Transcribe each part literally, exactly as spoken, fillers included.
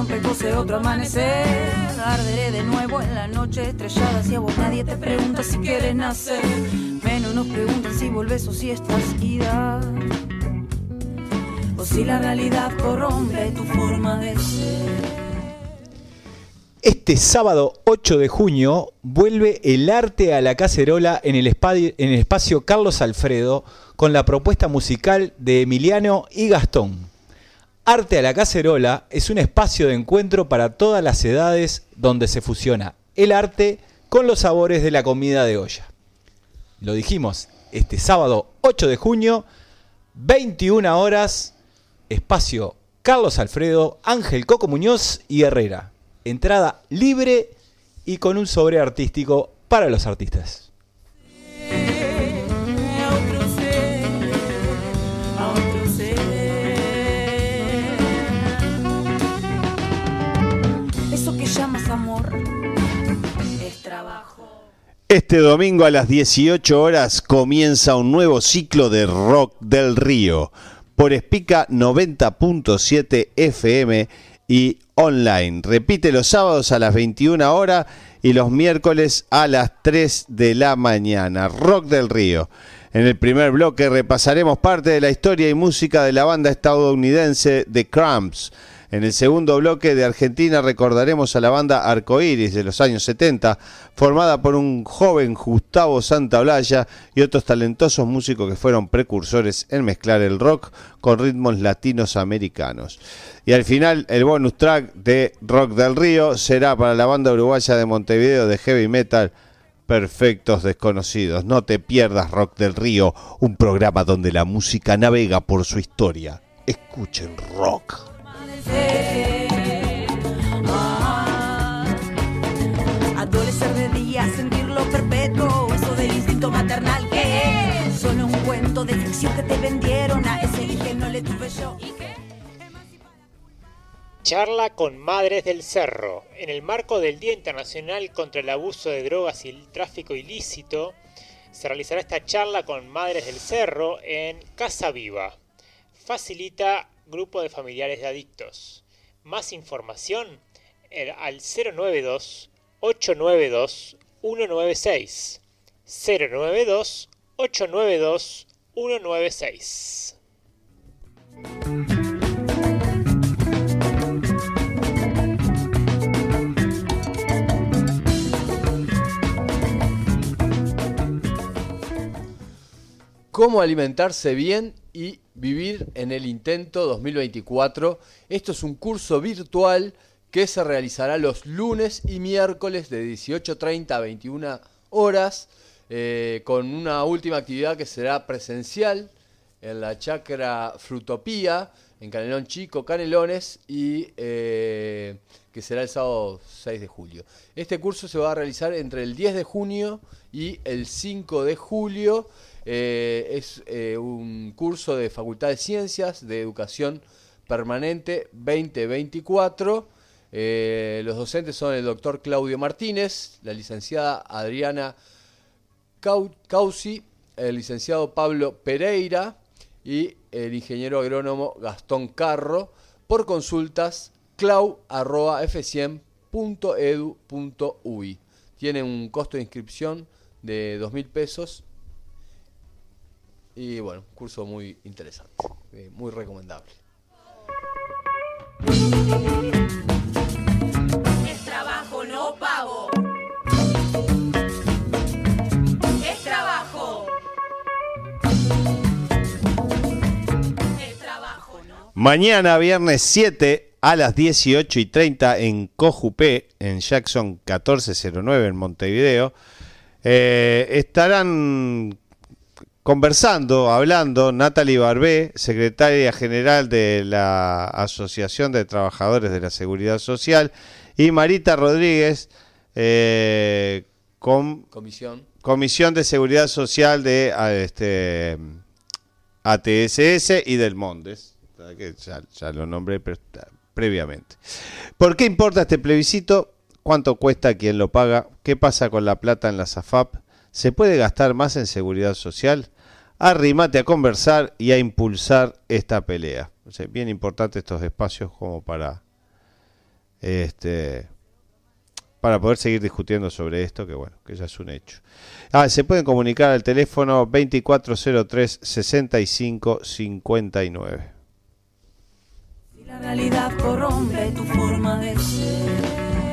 rompe, cose otro amanecer. Arderé de nuevo en la noche estrellada. Si a vos nadie te pregunta si quieres nacer, menos nos preguntan si volvés o si estás ida, o si la realidad corrompe tu forma de ser. Este sábado ocho de junio vuelve el arte a la cacerola en el, espacio, en el espacio Carlos Alfredo con la propuesta musical de Emiliano y Gastón. Arte a la cacerola es un espacio de encuentro para todas las edades donde se fusiona el arte con los sabores de la comida de olla. Lo dijimos, este sábado ocho de junio, veintiuna horas, espacio Carlos Alfredo, Ángel Coco Muñoz y Herrera. Entrada libre y con un sobre artístico para los artistas. Eso que llamas amor es trabajo. Este domingo a las dieciocho horas comienza un nuevo ciclo de Rock del Río por Espica noventa punto siete F M y online. Repite los sábados a las veintiuna horas y los miércoles a las tres de la mañana. Rock del Río. En el primer bloque repasaremos parte de la historia y música de la banda estadounidense The Cramps. En el segundo bloque de Argentina recordaremos a la banda Arcoiris de los años setenta, formada por un joven Gustavo Santaolalla y otros talentosos músicos que fueron precursores en mezclar el rock con ritmos latinos americanos. Y al final, el bonus track de Rock del Río será para la banda uruguaya de Montevideo de heavy metal, Perfectos Desconocidos. No te pierdas Rock del Río, un programa donde la música navega por su historia. Escuchen rock. Adolecer de día, sentirlo perpetuo, eso del instinto maternal que es solo un cuento de ficción que te vendieron, a ese que no le tuve yo. Charla con Madres del Cerro. En el marco del Día Internacional contra el Abuso de Drogas y el Tráfico Ilícito, se realizará esta charla con Madres del Cerro en Casa Viva. Facilita Grupo de Familiares de Adictos. Más información al cero nueve dos, ocho nueve dos, uno nueve seis. cero nueve dos, ocho nueve dos, uno nueve seis. ¿Cómo alimentarse bien y vivir en el intento dos mil veinticuatro? Esto es un curso virtual que se realizará los lunes y miércoles de dieciocho treinta a veintiuna horas, eh, con una última actividad que será presencial en la Chacra Frutopía, en Canelón Chico, Canelones, y eh, que será el sábado seis de julio. Este curso se va a realizar entre el diez de junio y el cinco de julio. Eh, es eh, un curso de Facultad de Ciencias de Educación Permanente veinte veinticuatro. Eh, los docentes son el doctor Claudio Martínez, la licenciada Adriana Causi, el licenciado Pablo Pereira y el ingeniero agrónomo Gastón Carro. Por consultas, clau arroba f cien punto edu punto uy. Tiene un costo de inscripción de dos mil pesos. Y bueno, curso muy interesante, eh, muy recomendable. Es trabajo, no pago. Es trabajo. Es trabajo, no. Mañana, viernes siete a las dieciocho y treinta en Cojupé, en Jackson catorce cero nueve en Montevideo, eh, estarán conversando, hablando, Natalie Barbé, secretaria general de la Asociación de Trabajadores de la Seguridad Social, y Marita Rodríguez, eh, com, Comisión. Comisión de Seguridad Social de a, este, A T S S y del Mondes, que ya, ya lo nombré pre, previamente. ¿Por qué importa este plebiscito? ¿Cuánto cuesta quien lo paga? ¿Qué pasa con la plata en la SAFAP? ¿Se puede gastar más en seguridad social? Arrímate a conversar y a impulsar esta pelea. O sea, bien importante estos espacios como para Este, para poder seguir discutiendo sobre esto, que bueno, que ya es un hecho. Ah, se pueden comunicar al teléfono veinticuatro cero tres, sesenta y cinco cincuenta y nueve. Si la realidad corrompe tu forma de ser,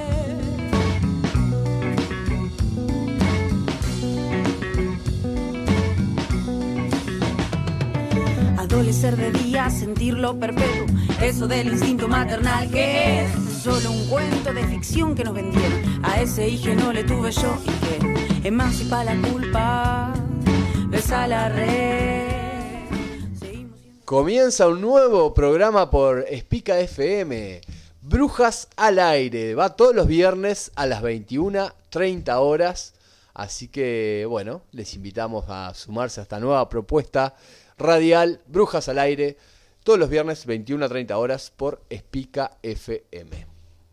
adolecer de día, sentirlo perpetuo, eso del instinto maternal que es solo un cuento de ficción que nos vendieron. A ese hijo no le tuve yo y que emancipa la culpa, besa la red. Seguimos... Comienza un nuevo programa por Espica F M, Brujas al Aire. Va todos los viernes a las veintiuna treinta horas. Así que, bueno, les invitamos a sumarse a esta nueva propuesta radial, Brujas al Aire, todos los viernes veintiuna treinta horas por Espica F M.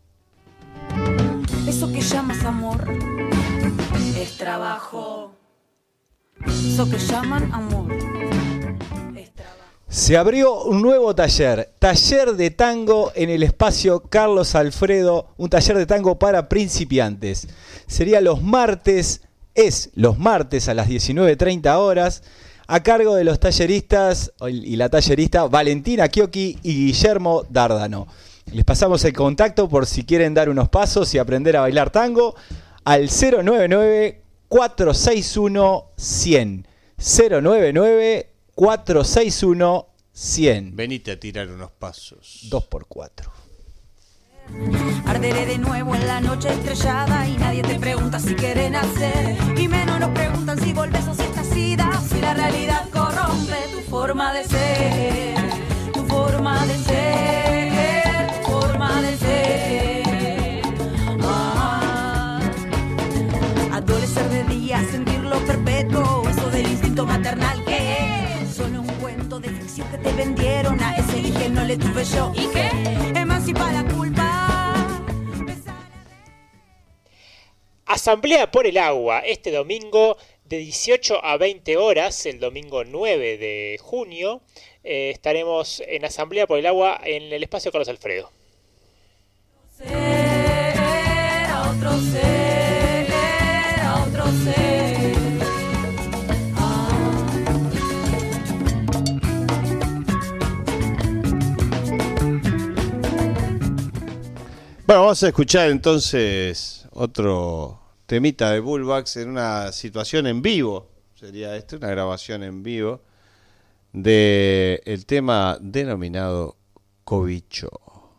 Eso que llamas amor es trabajo. Eso que llaman amor es trabajo. Se abrió un nuevo taller, taller de tango en el espacio Carlos Alfredo, un taller de tango para principiantes. Sería los martes, es los martes a las diecinueve treinta horas, a cargo de los talleristas y la tallerista Valentina Chiocchi y Guillermo Dárdano. Les pasamos el contacto por si quieren dar unos pasos y aprender a bailar tango al cero noventa y nueve, cuatrocientos sesenta y uno, cien. cero noventa y nueve, cuatrocientos sesenta y uno, cien. Venite a tirar unos pasos. dos por cuatro. Arderé de nuevo en la noche estrellada y nadie te pregunta si querés nacer. Y menos nos preguntan si volvés o si estás ida. Si la realidad corrompe tu forma de ser, tu forma de ser, tu forma de ser. Ah. Adolecer de día, sentirlo perpetuo, eso del instinto maternal que es solo un cuento de ficción que te vendieron. A ese dije no le tuve yo y que emancipa la culpa. Asamblea por el agua, este domingo de dieciocho a veinte horas, el domingo nueve de junio, eh, estaremos en Asamblea por el agua en el espacio Carlos Alfredo. Ser, a otro ser, a otro ser. Ah. Bueno, vamos a escuchar entonces otro temita de Bullbacks en una situación en vivo. Sería esto, una grabación en vivo de el tema denominado Cobicho.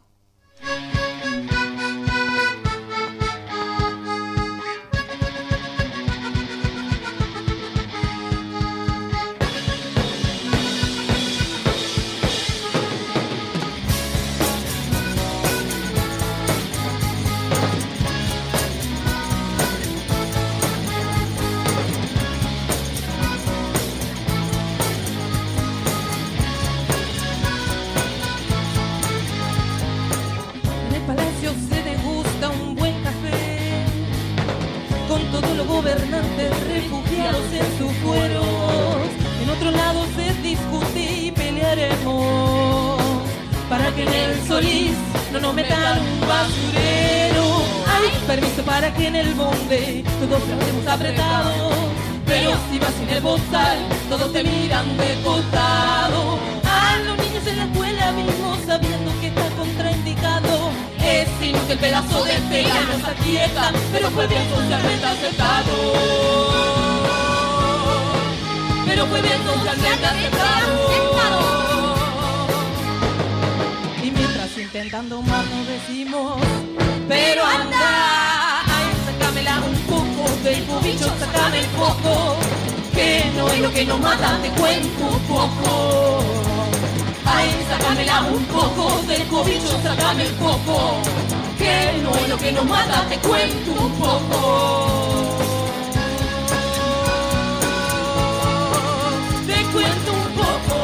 Pero fue bien socialmente aceptado. Pero fue bien socialmente aceptado. Y mientras intentando más nos decimos, pero anda, ay, sácamela un poco del cubicho, sácame el foco, que no es lo que nos mata, te cuento un poco. Ay, sácamela un poco del cubicho, sácame el foco, que no es lo que nos mata, te cuento un poco. Te cuento un poco.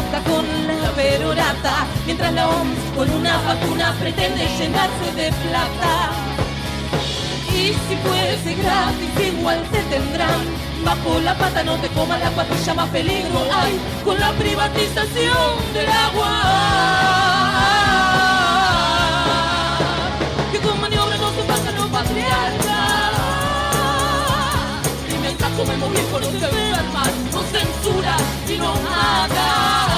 está con la perorata, mientras la O M S con una vacuna pretende llenarse de plata. Y si fuese gratis igual te tendrán bajo la pata, no te comas la patilla, más peligro hay con la privatización del agua. Que con maniobra no se pasan los patriarcas. Y mientras comemos bien con los enfermas, nos censura y nos mata.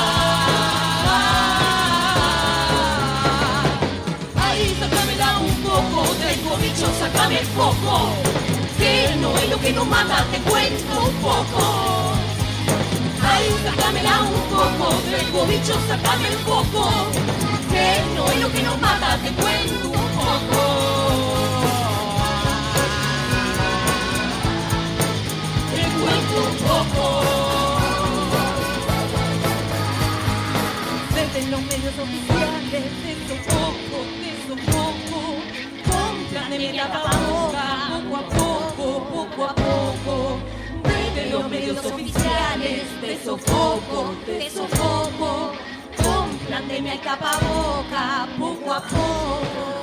Ahí sácamela un poco, tengo bicho, sácame el foco. Que no es lo que nos mata, te cuento un poco. Ay, sácamela un poco, tengo bicho, sácame el foco. Que no es lo que nos mata, te cuento un poco. Te cuento un poco. Desde los medios oficiales, te sofoco, te sofoco. Compran de mi tapabocas, poco a poco, poco a poco. Desde los medios oficiales, te sofoco, te sofoco. Compran de mi tapaboca, poco a poco.